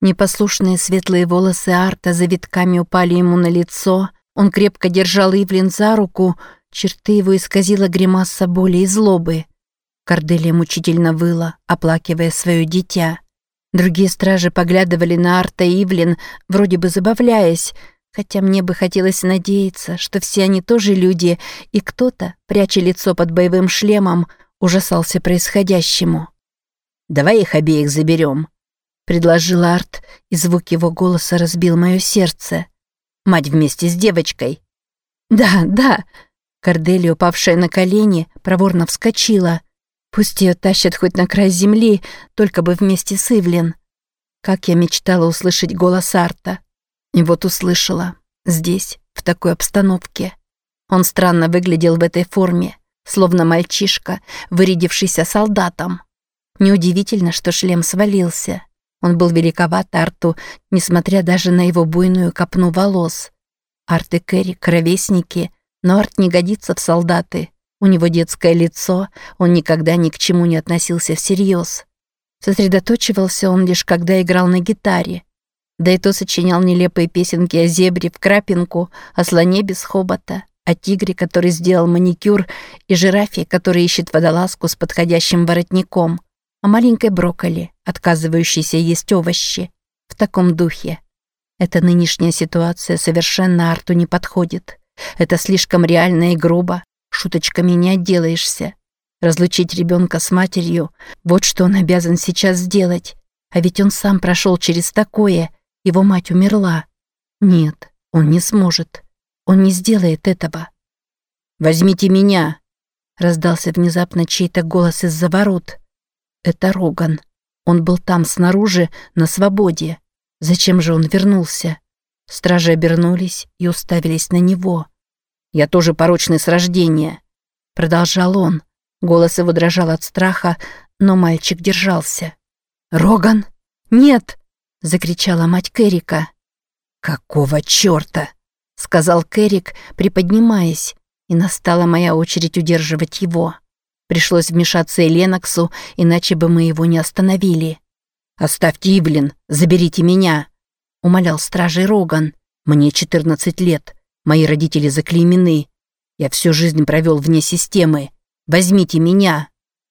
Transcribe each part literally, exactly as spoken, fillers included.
Непослушные светлые волосы Арта завитками упали ему на лицо. Он крепко держал Ивлин за руку. Черты его исказила гримаса боли и злобы. Корделия мучительно выла, оплакивая свое дитя. Другие стражи поглядывали на Арта и Ивлин, вроде бы забавляясь, хотя мне бы хотелось надеяться, что все они тоже люди, и кто-то, пряча лицо под боевым шлемом, ужасался происходящему. «Давай их обеих заберем», — предложил Арт, и звук его голоса разбил мое сердце. «Мать вместе с девочкой». «Да, да». Корделия, упавшая на колени, проворно вскочила. Пусть ее тащат хоть на край земли, только бы вместе с Ивлин. Как я мечтала услышать голос Арта. И вот услышала. Здесь, в такой обстановке. Он странно выглядел в этой форме, словно мальчишка, вырядившийся солдатом. Неудивительно, что шлем свалился. Он был великоват Арту, несмотря даже на его буйную копну волос. Арт и Керрик — ровесники, но Арт не годится в солдаты. У него детское лицо, он никогда ни к чему не относился всерьез. Сосредоточивался он лишь когда играл на гитаре. Да и то сочинял нелепые песенки о зебре в крапинку, о слоне без хобота, о тигре, который сделал маникюр, и жирафе, который ищет водолазку с подходящим воротником, о маленькой брокколи, отказывающейся есть овощи. В таком духе. Эта нынешняя ситуация совершенно Арту не подходит. Это слишком реально и грубо. Шуточками не отделаешься. Разлучить ребенка с матерью – вот что он обязан сейчас сделать. А ведь он сам прошел через такое. Его мать умерла. Нет, он не сможет. Он не сделает этого. «Возьмите меня!» – раздался внезапно чей-то голос из-за ворот. Это Роган. Он был там снаружи, на свободе. Зачем же он вернулся? Стражи обернулись и уставились на него. «Я тоже порочный с рождения», — продолжал он. Голос его дрожал от страха, но мальчик держался. «Роган? Нет!» — закричала мать Керрика. «Какого чёрта?» — сказал Керрик, приподнимаясь, и настала моя очередь удерживать его. Пришлось вмешаться и Леноксу, иначе бы мы его не остановили. «Оставьте Ивлин, заберите меня», — умолял стражей Роган. «Мне четырнадцать лет. Мои родители заклеймены. Я всю жизнь провел вне системы. Возьмите меня».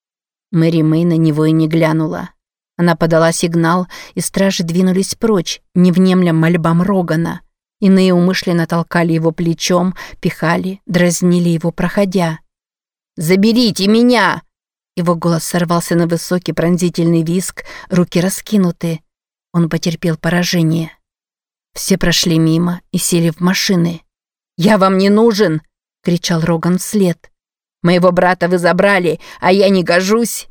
Мэри Мэй на него и не глянула. Она подала сигнал, и стражи двинулись прочь, не внемля мольбам Рогана. Иные умышленно толкали его плечом, пихали, дразнили его, проходя. «Заберите меня!» Его голос сорвался на высокий пронзительный визг, руки раскинуты. Он потерпел поражение. Все прошли мимо и сели в машины. «Я вам не нужен!» — кричал Роган вслед. «Моего брата вы забрали, а я не гожусь!»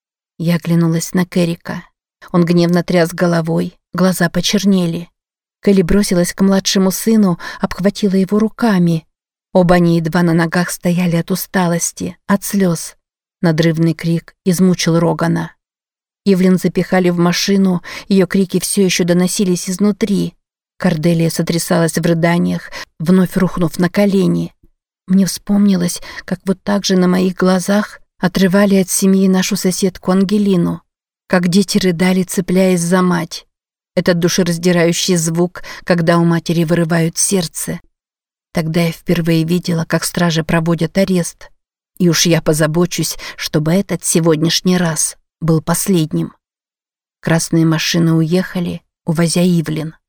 Я оглянулась на Керрика. Он гневно тряс головой, глаза почернели. Келли бросилась к младшему сыну, обхватила его руками. Оба они едва на ногах стояли от усталости, от слез. Надрывный крик измучил Рогана. Ивлин запихали в машину, ее крики все еще доносились изнутри. Корделия сотрясалась в рыданиях, вновь рухнув на колени. Мне вспомнилось, как вот так же на моих глазах отрывали от семьи нашу соседку Ангелину, как дети рыдали, цепляясь за мать. Этот душераздирающий звук, когда у матери вырывают сердце. Тогда я впервые видела, как стражи проводят арест. И уж я позабочусь, чтобы этот сегодняшний раз был последним. Красные машины уехали, увозя Ивлин.